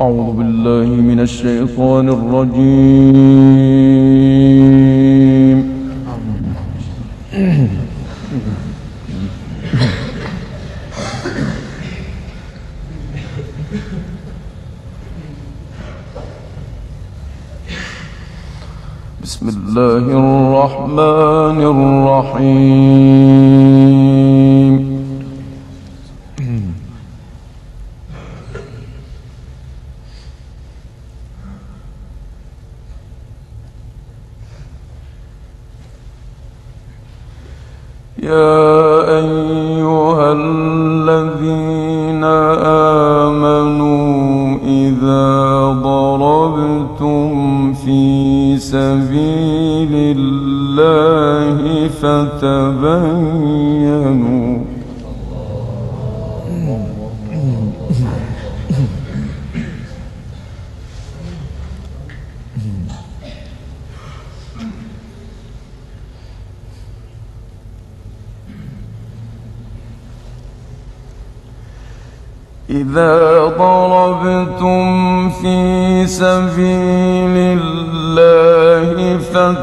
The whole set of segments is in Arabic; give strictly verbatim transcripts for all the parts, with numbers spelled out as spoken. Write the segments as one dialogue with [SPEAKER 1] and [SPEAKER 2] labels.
[SPEAKER 1] أعوذ بالله من الشيطان الرجيم. بسم الله الرحمن الرحيم. يا أيها الذين آمنوا إذا ضربتم في سبيل الله فتبينوا إذا ضربتم في سبيل الله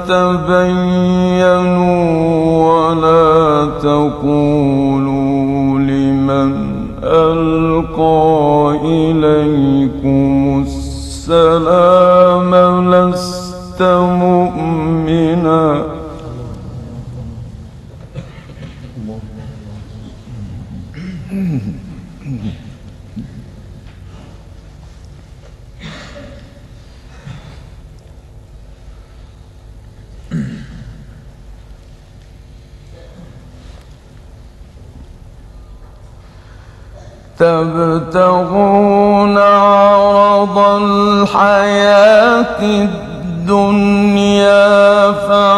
[SPEAKER 1] فتبينوا ولا تقولوا لمن ألقى إليكم السلام لست مؤمنا تبتغون عرض الحياة الدنيا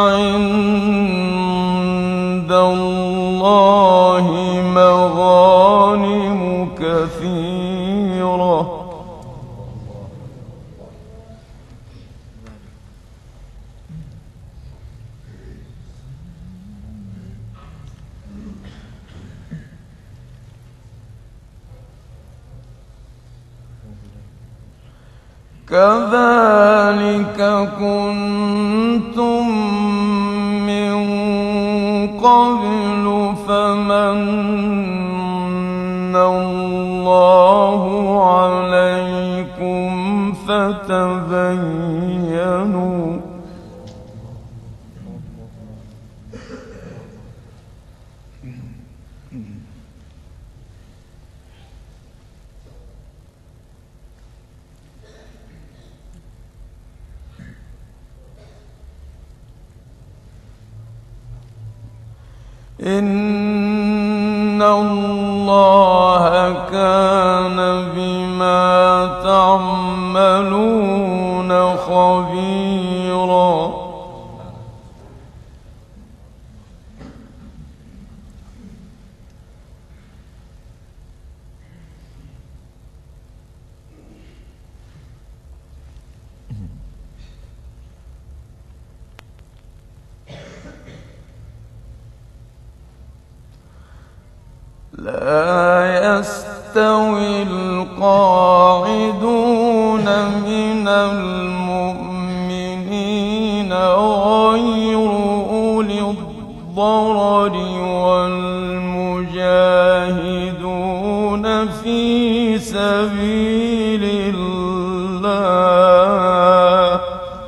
[SPEAKER 1] فعند الله مغانم كثيرة كذلك كنتم من قبل فمن الله عليكم فتبينوا إن الله كان بما تعملون خبيرا لا يستوي القاعدون من المؤمنين غير أولي الضرر والمجاهدون في سبيل الله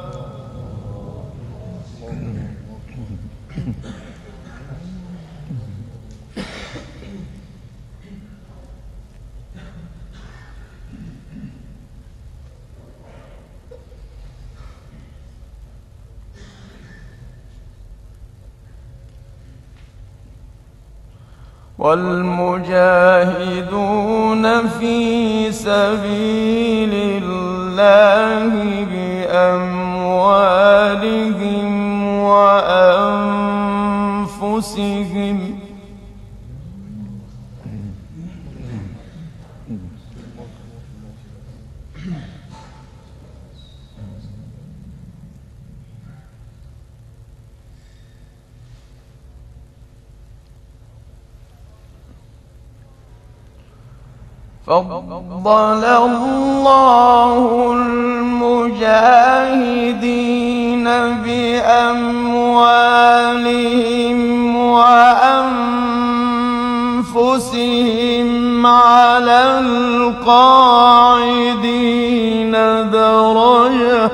[SPEAKER 1] والمجاهدون في سبيل الله بأموالهم وأنفسهم فضل الله المجاهدين بأموالهم وأنفسهم على القاعدين درجة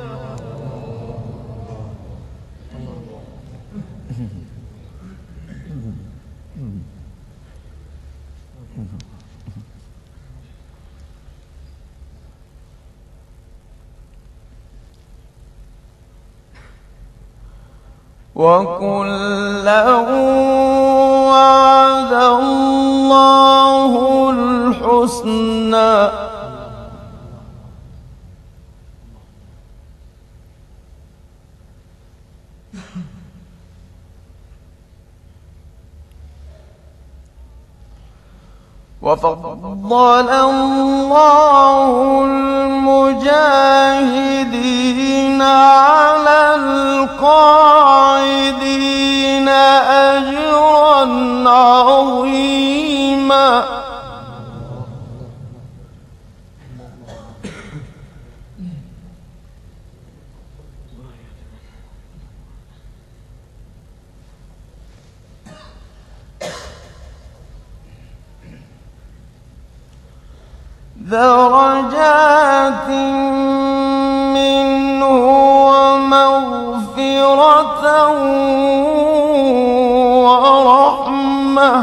[SPEAKER 1] وكلا وعد الله الحسنى وفضل الله المجاهدين على القاعدين أجرا عظيما درجات منه ومغفرة ورحمة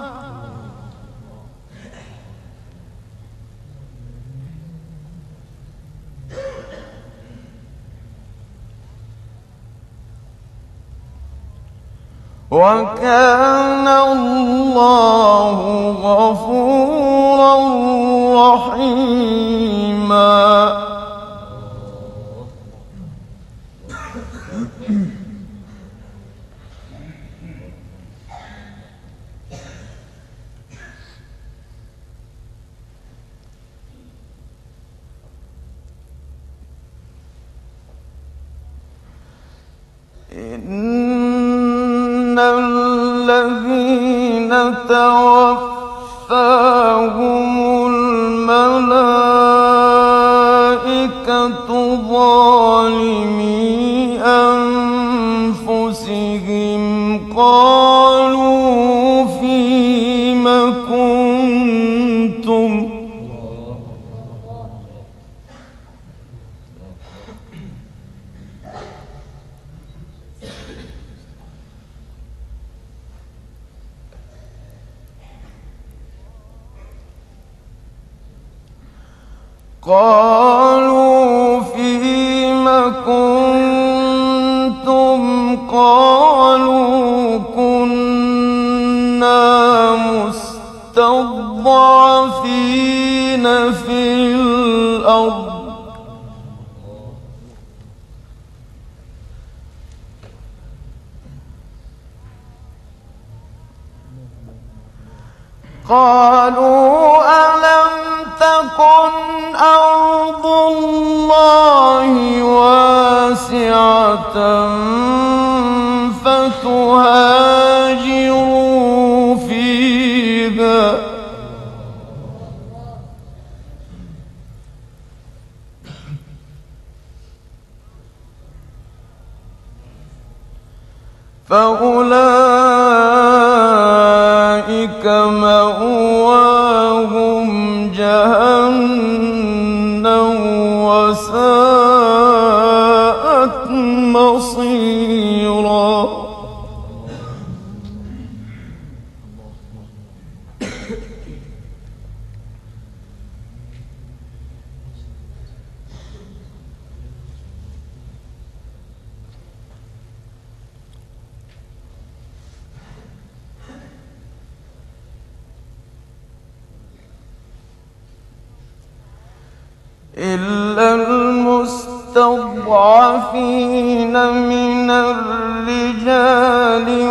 [SPEAKER 1] وكان الله غفورا رحيما إن الذين توفاهم الملائكة ظالمي أنفسهم قالوا فيم كنتم قالوا فيم كنتم قالوا كنا مستضعفين في الأرض قالوا ألم تكن أرض الله واسعة فتهاجروا فيها فأولئك مأواهم جهنم وساءت مصيرا إلا المستضعفين من الرجال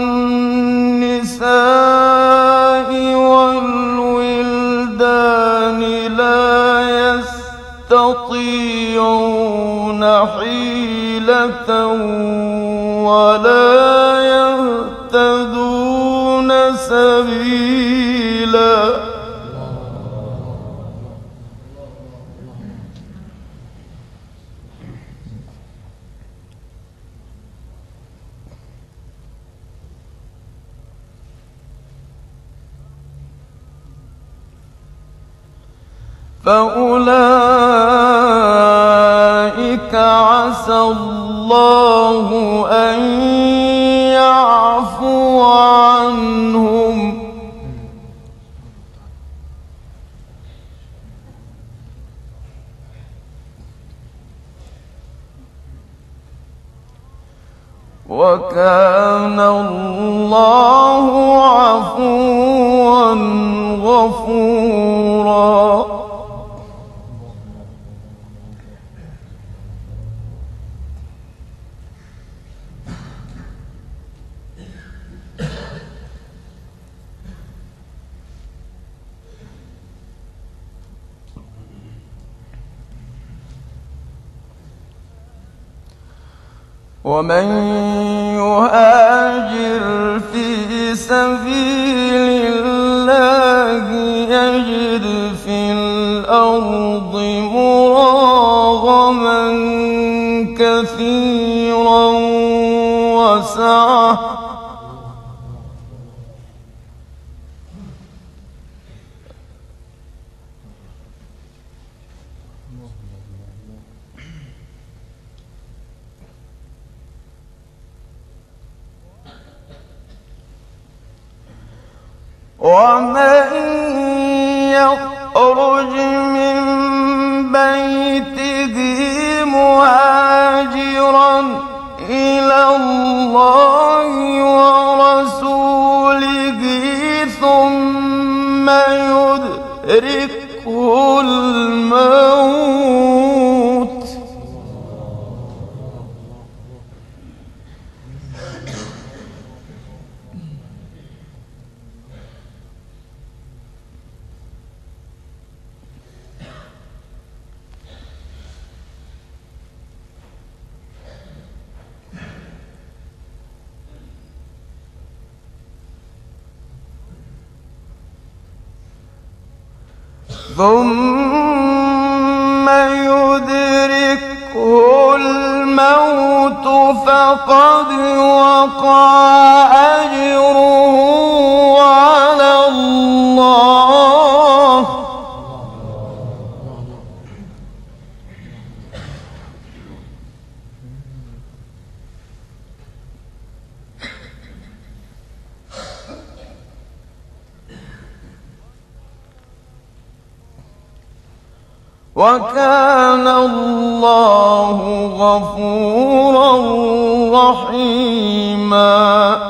[SPEAKER 1] والنساء والولدان لا يستطيعون حيلة ولا يهتدون سبيلا فأولئك عسى الله أن يعفو عنهم وكان الله عفوا غفورا. ومن يهاجر في سبيل الله يجد في الأرض مراغما كثيرا وسعة ومن يخرج من بيته مهاجرا إلى الله ورسوله ثم يدركه الموت ثم يدركه الموت فقد وقع أجره على الله وكان الله غفورا رحيما.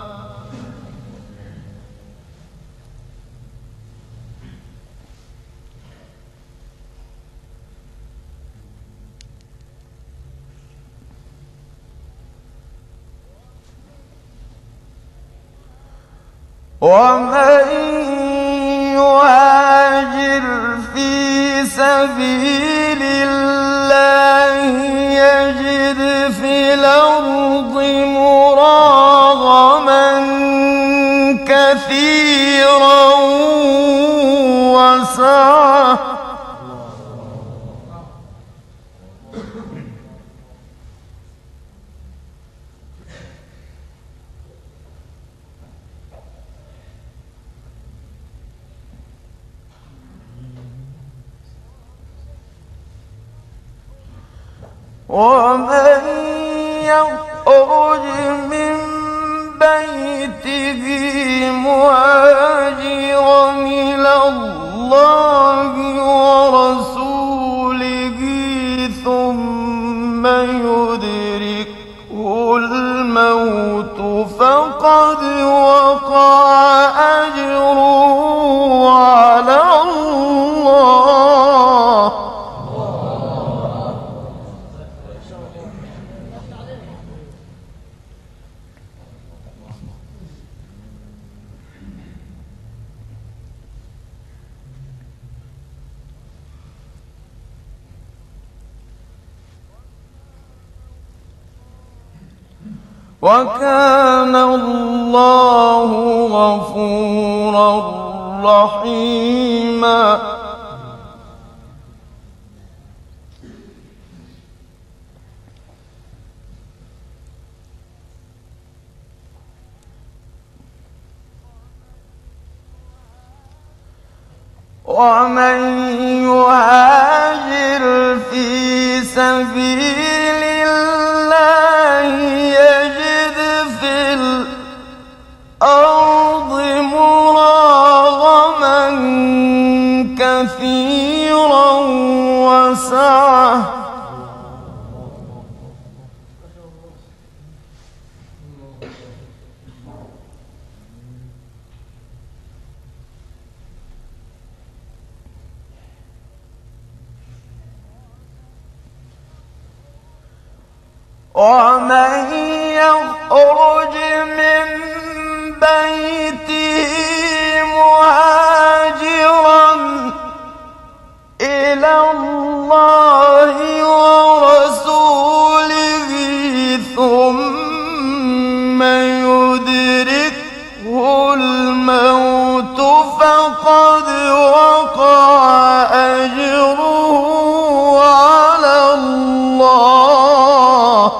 [SPEAKER 1] ومن يهاجر في سبيل الله يجد في الأرض مراغما كثيرا وسعة ومن يخرج من بيته مهاجرا إلى الله ورسوله ثم يدركه الموت فقد وقع أجره على الله وكان الله غفورا رحيما. ومن يهاجر في سبيل الله يجد في الأرض مراغما كثيرا وسعة ومن يخرج من بيته مهاجرا إلى الله ورسوله ثم يدركه الموت فقد وقع أجره على الله.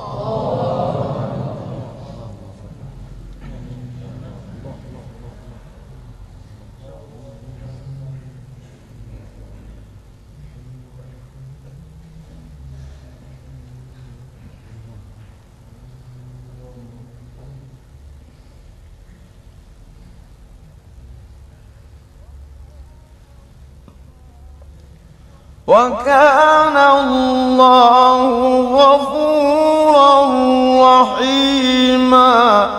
[SPEAKER 1] وكان الله غفورا رحيما.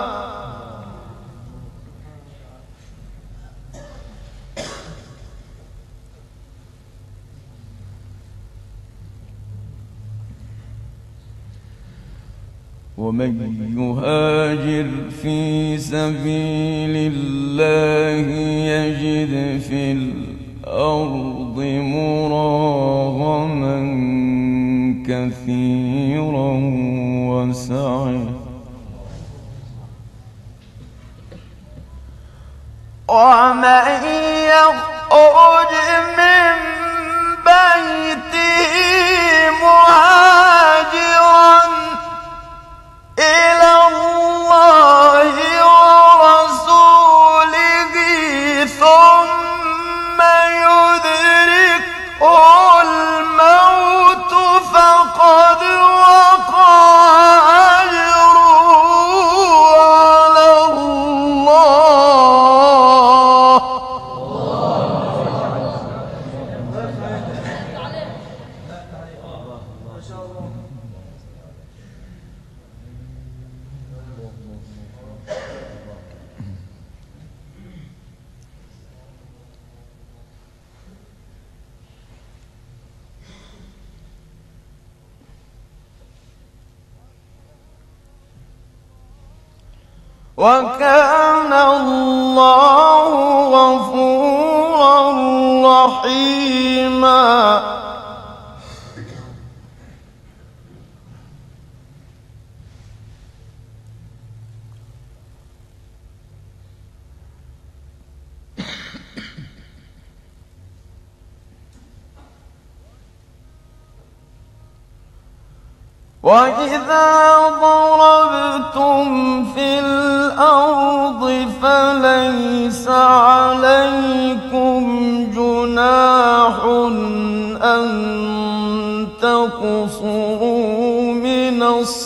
[SPEAKER 1] ومن يهاجر في سبيل الله يجد في الأرض مراغما كثيرا وسعة ومن يخرج من بيته مهاجرا إلى الله ورسوله ثم يدركه الموت فقد وقع أجره على الله. وكان الله غفورا رحيما. وإذا ضربتم في الأرض فليس عليكم جناح أن تقصروا من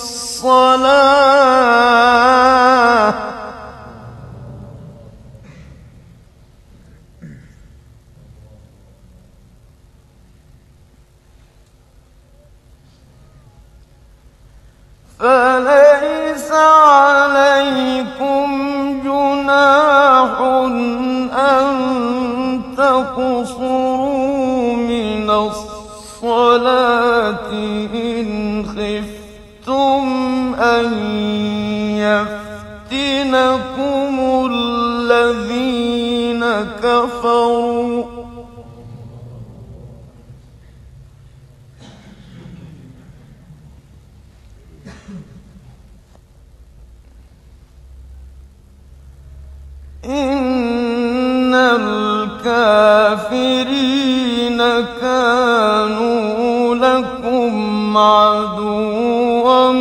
[SPEAKER 1] الصلاة فليس عليكم جناح أن تقصروا من الصلاة إن خفتم أن يفتنكم الذين كفروا إن الكافرين كانوا لكم عدوا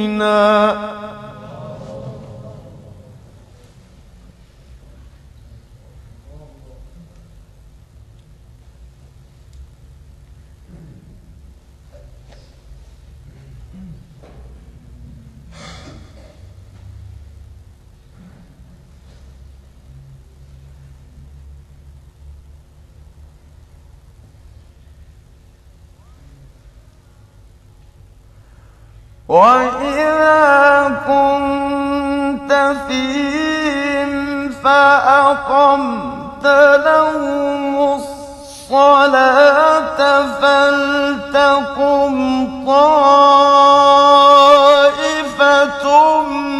[SPEAKER 1] مبينا. وإذا كنت فيهم فأقمت لهم الصلاة فلتقم طائفة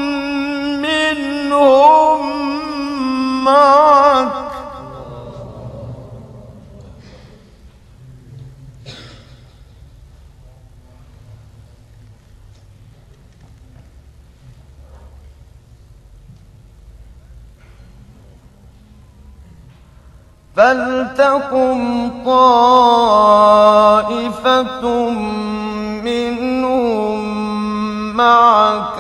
[SPEAKER 1] منهم معك فلتقم طائفة منهم معك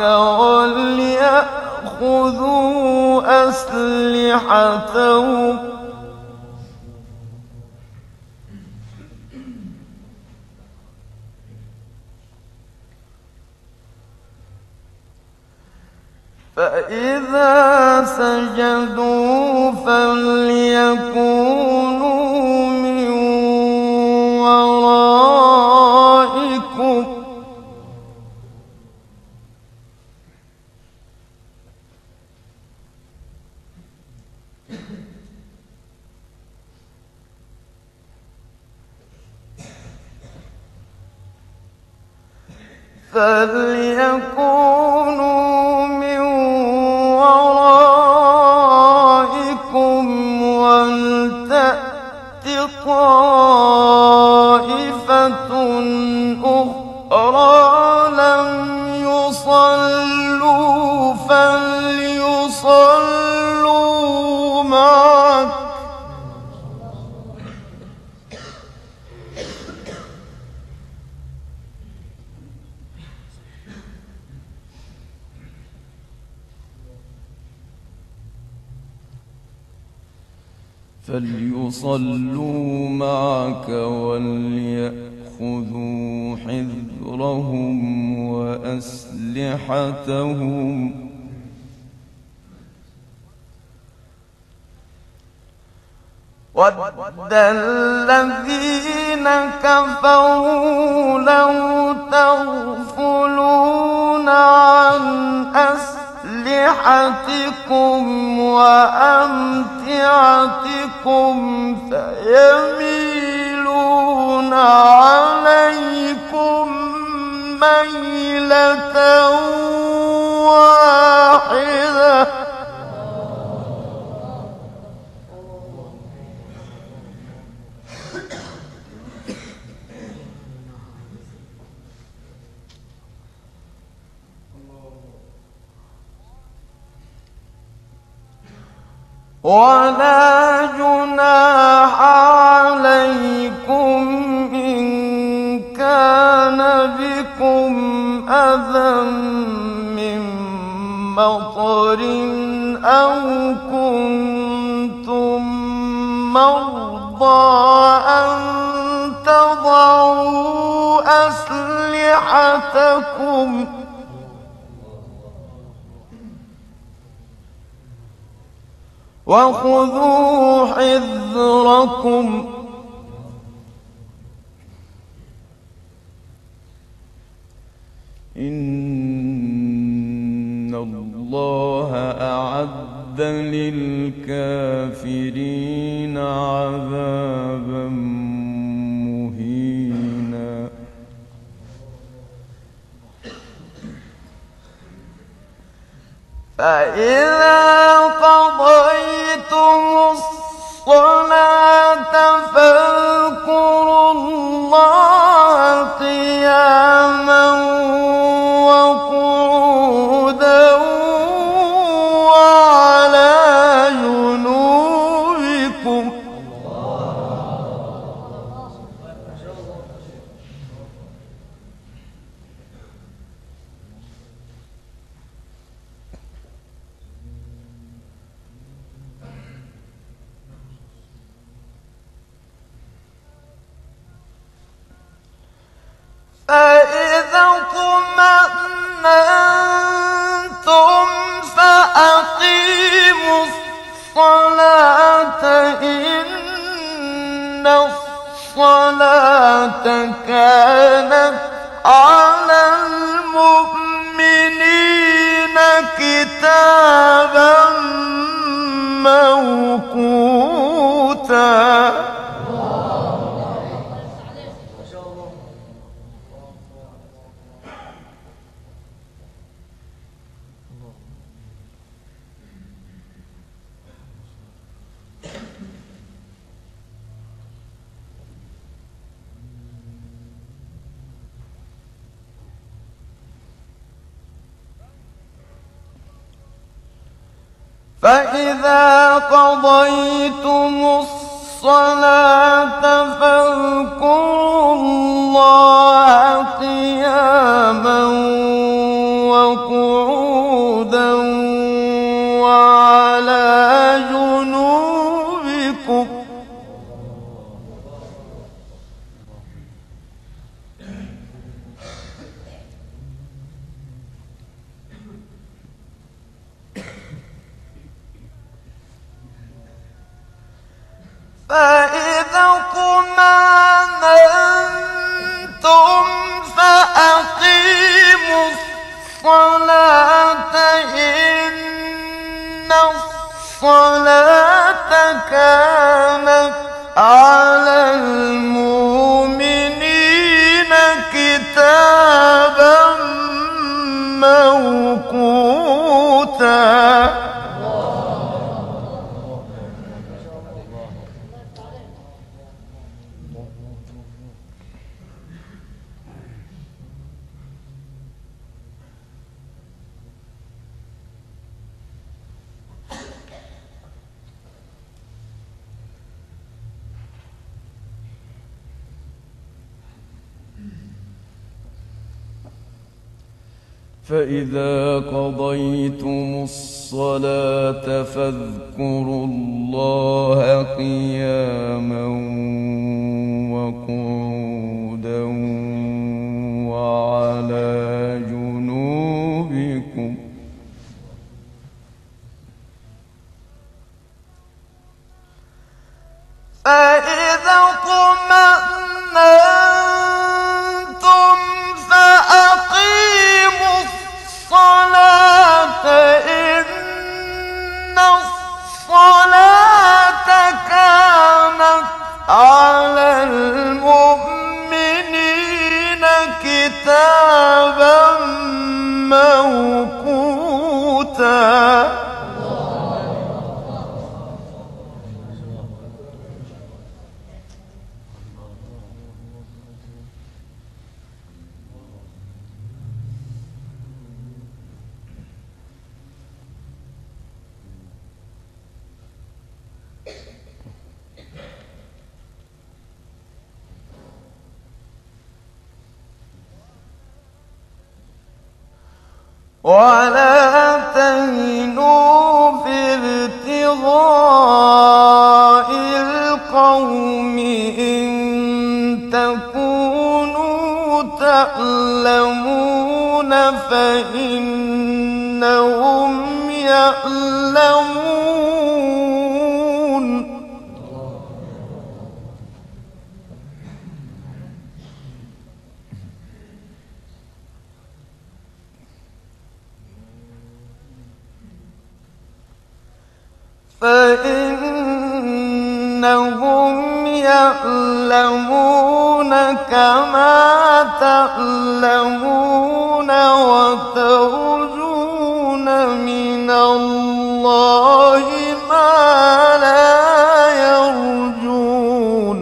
[SPEAKER 1] وليأخذوا أسلحتهم فإذا سجدوا فليكونوا من ورائكم فليكونوا من ورائكم ولتأت طائفة أخرى لم يصلوا فليصلوا معك فليصلوا معك وليأخذوا حذرهم وأسلحتهم وَدَّ الَّذِينَ كَفَرُوا لَوْ تَغْفُلُونَ عَنْ أَسْلِحَتِكُمْ وَأَمْتِعَتِكُمْ فَيَمِيلُونَ عَلَيْكُمْ مَيْلَةً وَاحِدَةً ولا جناح عليكم إن كان بكم أذى من مطر أو كنتم مرضى أن تضعوا أسلحتكم وخذوا حذركم إن الله أعد للكافرين عذابا مهينا فإذا قضيتم الصلاة فاذكروا الله قياما وقعودا وعلى جنوبكم فإذا اطمأنتم فأقيموا الصلاة إن الصلاة كانت على المؤمنين فإذا قضيتم الصلاة فاذكروا الله قياما وقعودا وعلى جنوبكم فإذا اطمأننتم فأقيموا الصلاة إن الصلاة كانت على المؤمنين كتابا موقوتا.
[SPEAKER 2] فإذا قضيتم الصلاة فاذكروا الله قياما وقعودا وعلى جنوبكم
[SPEAKER 1] فإذا اطمأننتم فأقيموا الصلاة إن الصلاة كانت على المؤمنين كتابا موقوتا. ولا تهنوا في ابتغاء القوم إن تكونوا تألمون فإنهم يألمون فإنهم يألمون كما تألمون وترجون من الله ما لا يرجون.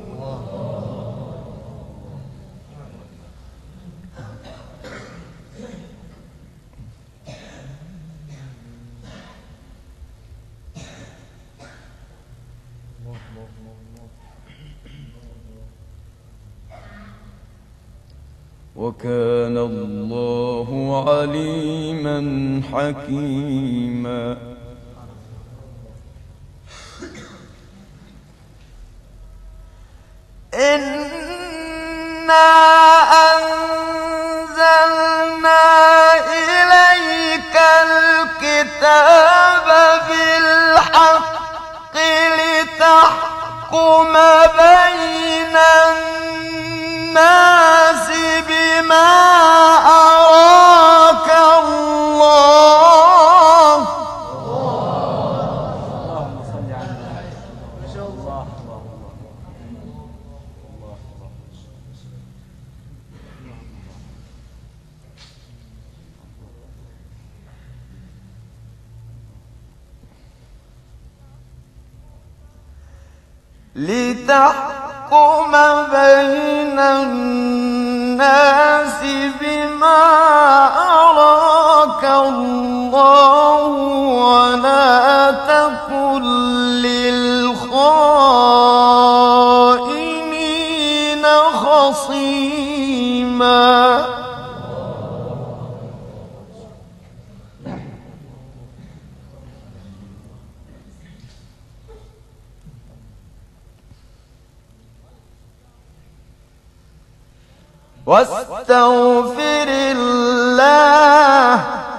[SPEAKER 2] وكان الله عليما حكيما.
[SPEAKER 1] إنا أنزلنا إليك الكتاب بالحق لتحكم بين الناس بما أراك الله. اللهم صل على محمد. ما شاء الله. لتحكم بين الناس بما أراك الله ولا تكن للخائنين خصيما. واستغفر الله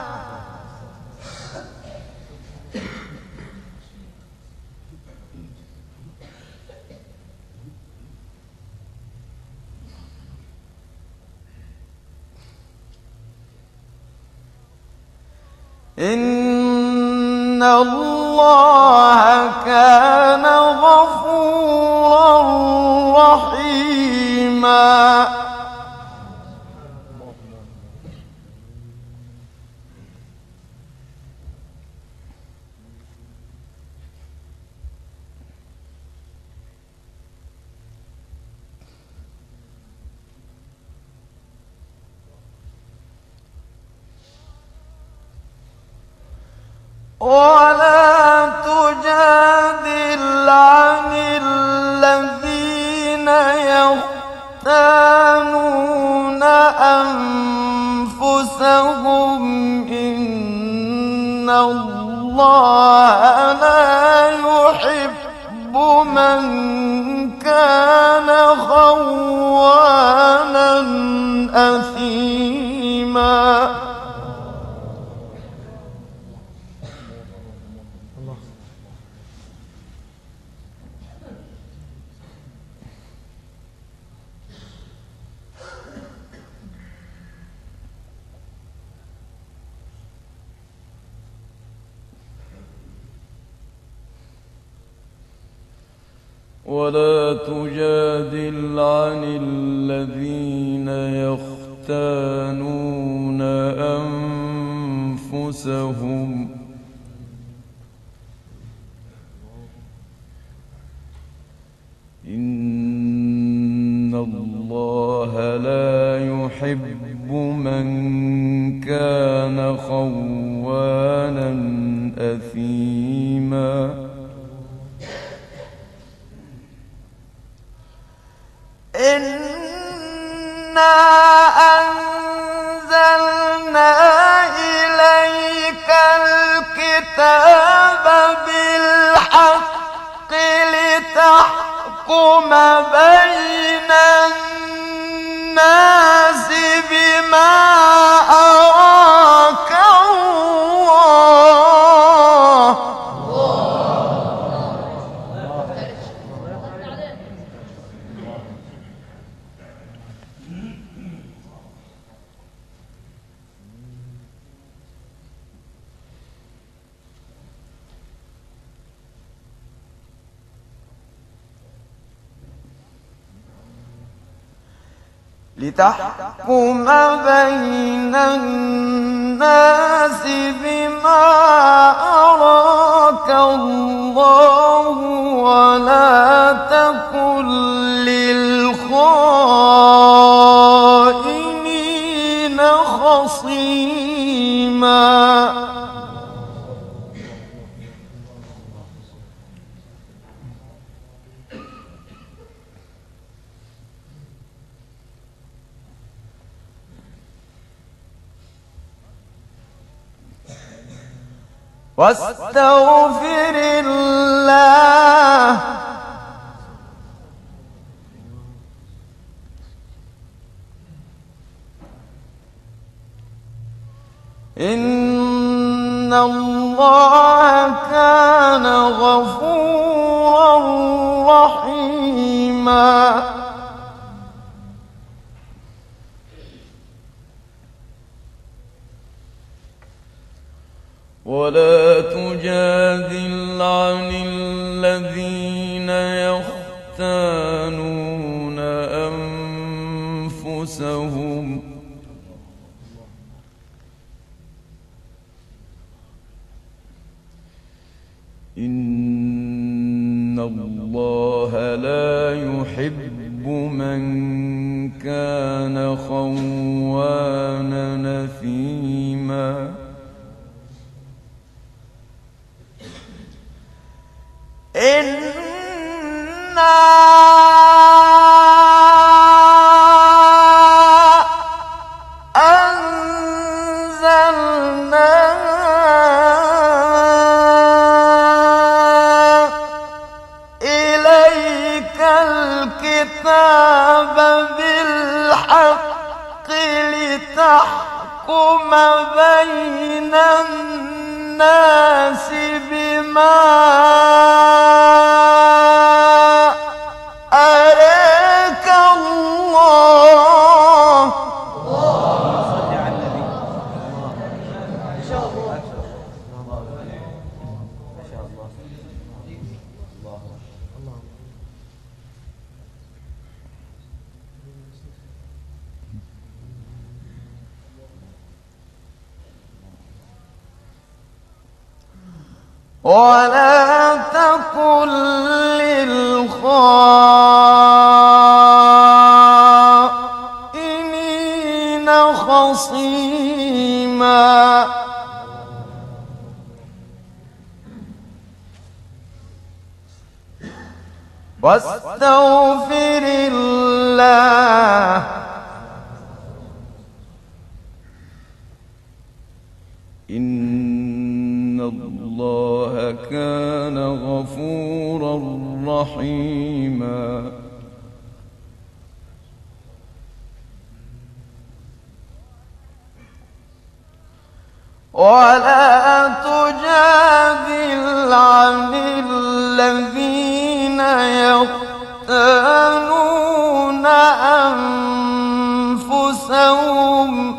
[SPEAKER 1] إن الله كان غفورا رحيما. ولا تجادل عن الذين يختانون أنفسهم إن الله لا يحب من كان خوانا أثيما.
[SPEAKER 2] ولا تجادل عن الذين يختانون أنفسهم إن الله لا يحب من كان خوانا أثيما.
[SPEAKER 1] إنا أنزلنا إليك الكتاب بالحق لتحكم بين الناس بما أراك الله لتحكم بين الناس بما أراك الله ولا تكن للخائنين خصيما. واستغفر الله إن الله كان غفورا رحيما.
[SPEAKER 2] ولا تجادل عن الذين يختانون أنفسهم إن الله لا يحب من كان خوانا نثيما
[SPEAKER 1] إنا أنزلنا إليك الكتاب بالحق لتحكم بين الناس بما أراك الله.
[SPEAKER 3] صل على النبي. ما شاء الله ما شاء الله. الله
[SPEAKER 1] ولا تكن للخائنين خصيما واستغفر الله
[SPEAKER 2] إن الله كان غفورا رحيما
[SPEAKER 1] ولا تجادل عن الذين يختانون أنفسهم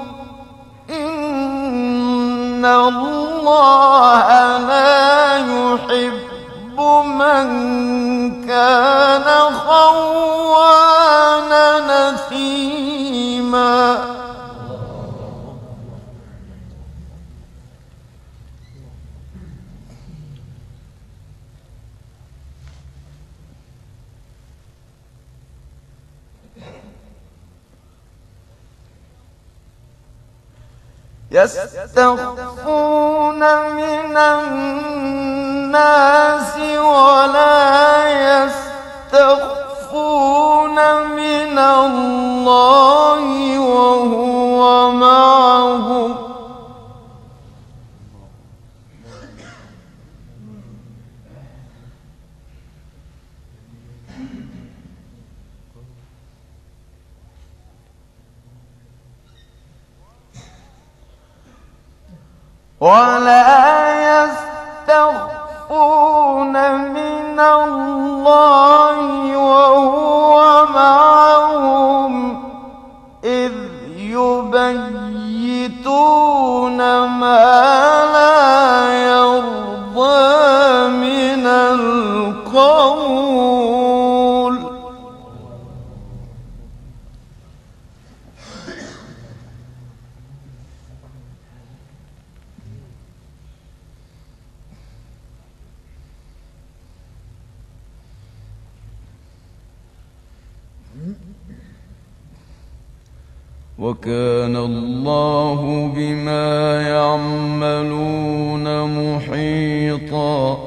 [SPEAKER 1] إن الله لا يحب من كان خوانا نثيما يستخفون من الناس ولا يستخفون من الله وهو معهم ولا يستخفون من الله وهو معهم إذ يبيتون ما لا يرضى من القول
[SPEAKER 2] وكان الله بما يعملون محيطا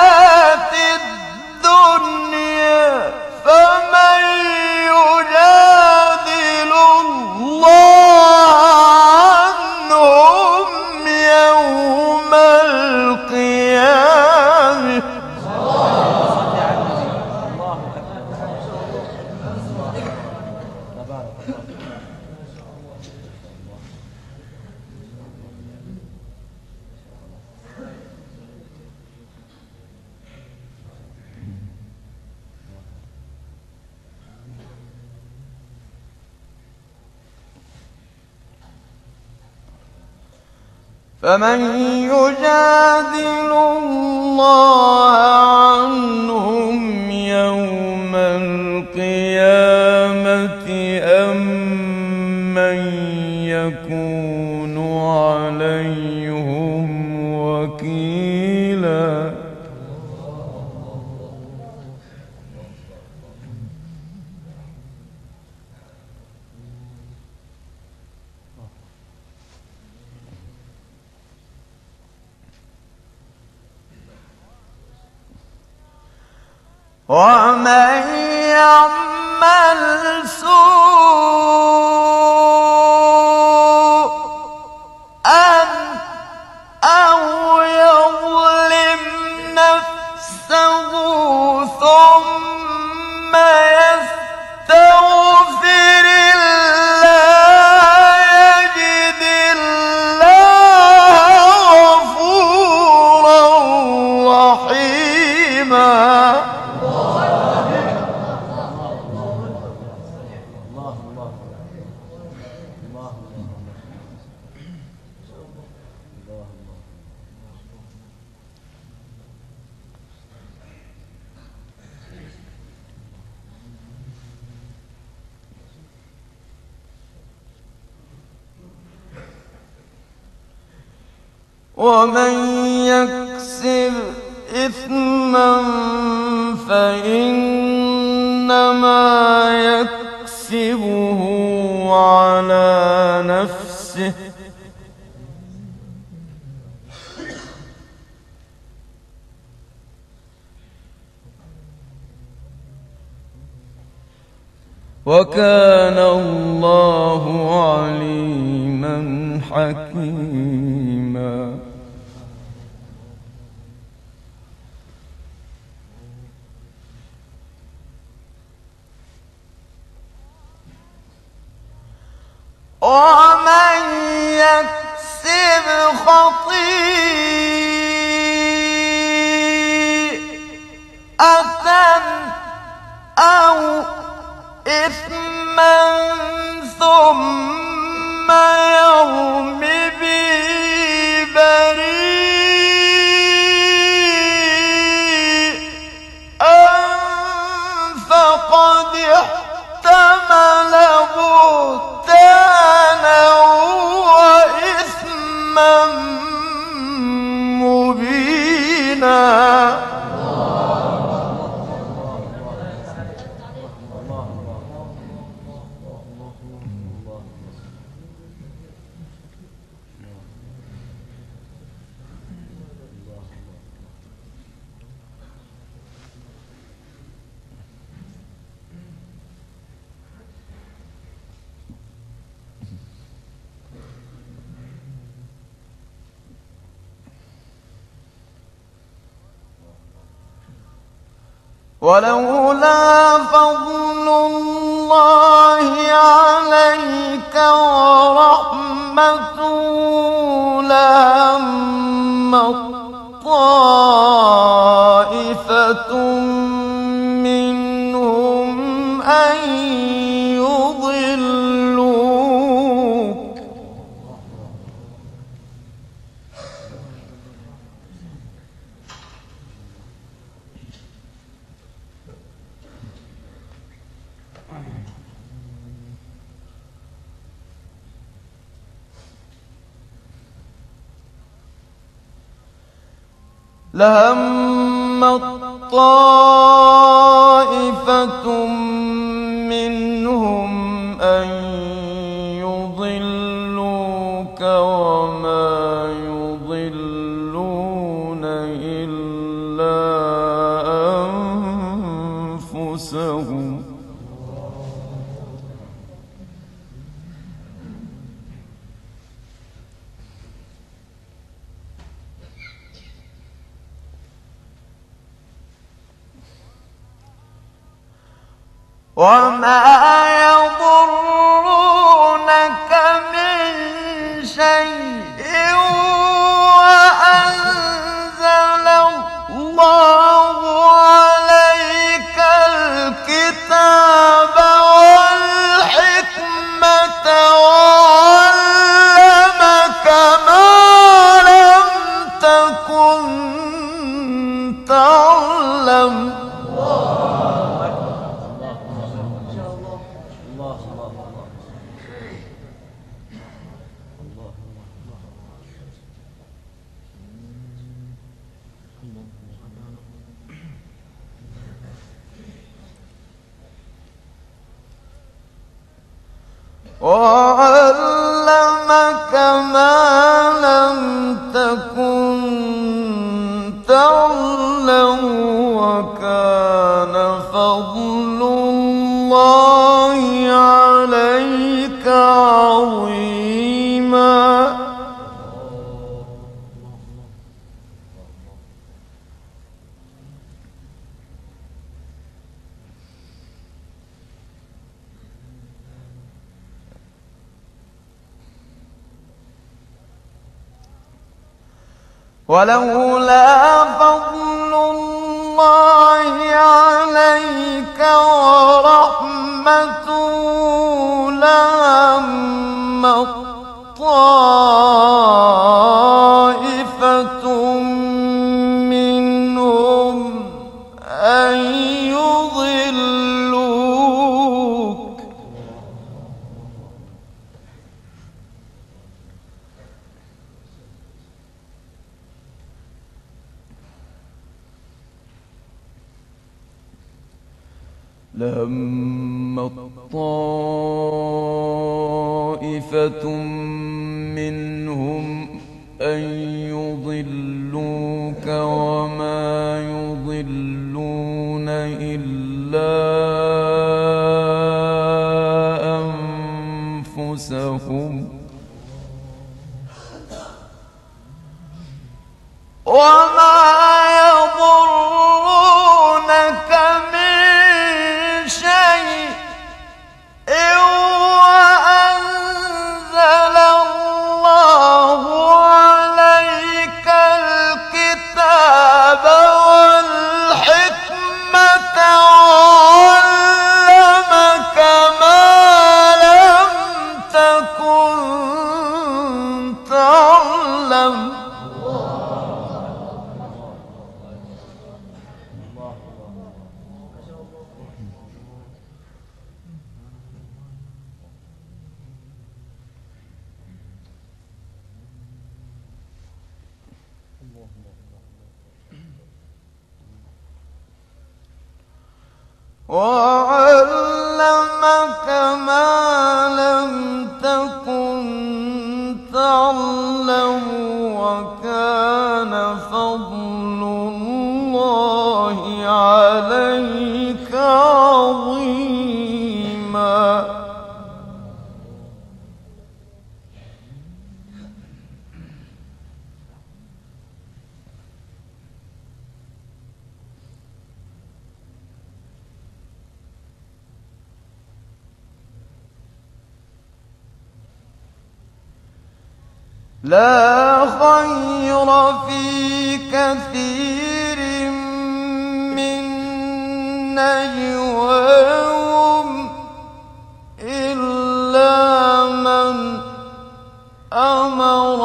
[SPEAKER 2] فمن يجادل
[SPEAKER 1] فمن يجادل الله عنهم يوم القيامة أم من يكون عليهم وكيلا ومن يعمل سوءا أو يظلم نفسه ثم يستغفر الله يجد الله غفورا رحيما. ومن يكسب إثما فإنما يكسبه على نفسه وكان الله عليما حكيما. ومن يكسب خطيئة أو إثما ثم يرم به بريئا فقد احتمل بهتانا وإثما مبينا. ولولا فضل الله عليك ورحمته لهمت طائفة منهم أن يضلوك لهمت طائفة منهم أن يضلوك وما يضلون إلا أنفسهم وما يضرونك من شيء وأنزل الله عليك الكتاب والحكمة وعلمك ما تعلم. وعلمك ما لم تكن تعلم وكان فضل الله عليك عظيما. ولولا فضل الله عليك ورحمته لهمت طائفة منهم أن يضلوك. لهمت طائفة منهم أن يضلوك وما يضلون إلا أنفسهم وما يضرونك من شيء وأنزل الله عليك الكتاب والحكمة وعلمك ما لم تكن تعلم. وعلمك ما لم تكن تعلم وكان فضل الله عليك عظيما. لا خير في كثير من نجواهم إلا من أمر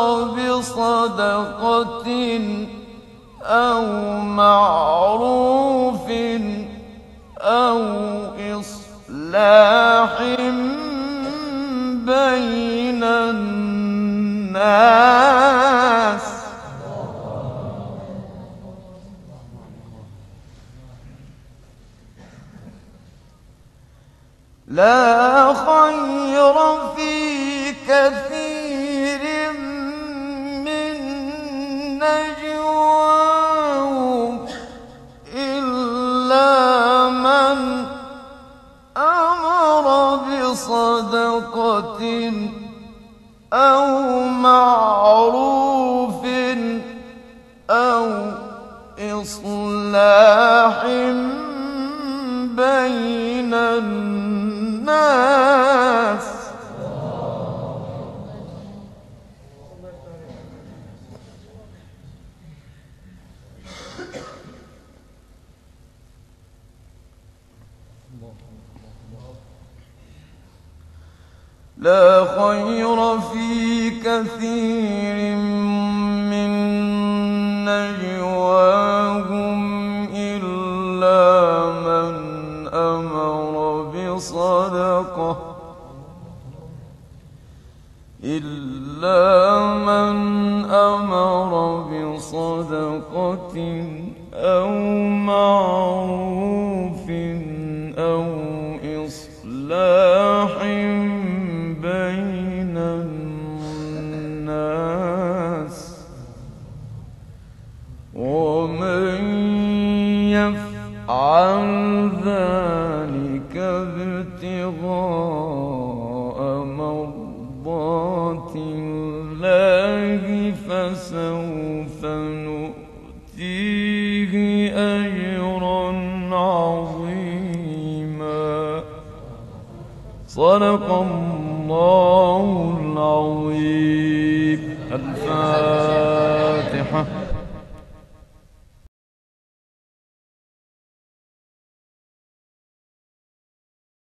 [SPEAKER 1] بصدقة أو معروف أو إصلاح بين الناس. لا خير في كثير من نجواهم إلا من أمر بصدقة أو معروف أو إصلاح بين الناس. لا خير في كثير من نجواهم إلا من أمر بصدقة أو معروف أو إصلاح بين الناس ومن يفعل ذلك ابتغاء مرضات الله فسوف نؤتيه أجرا عظيما. صدق الله العظيم.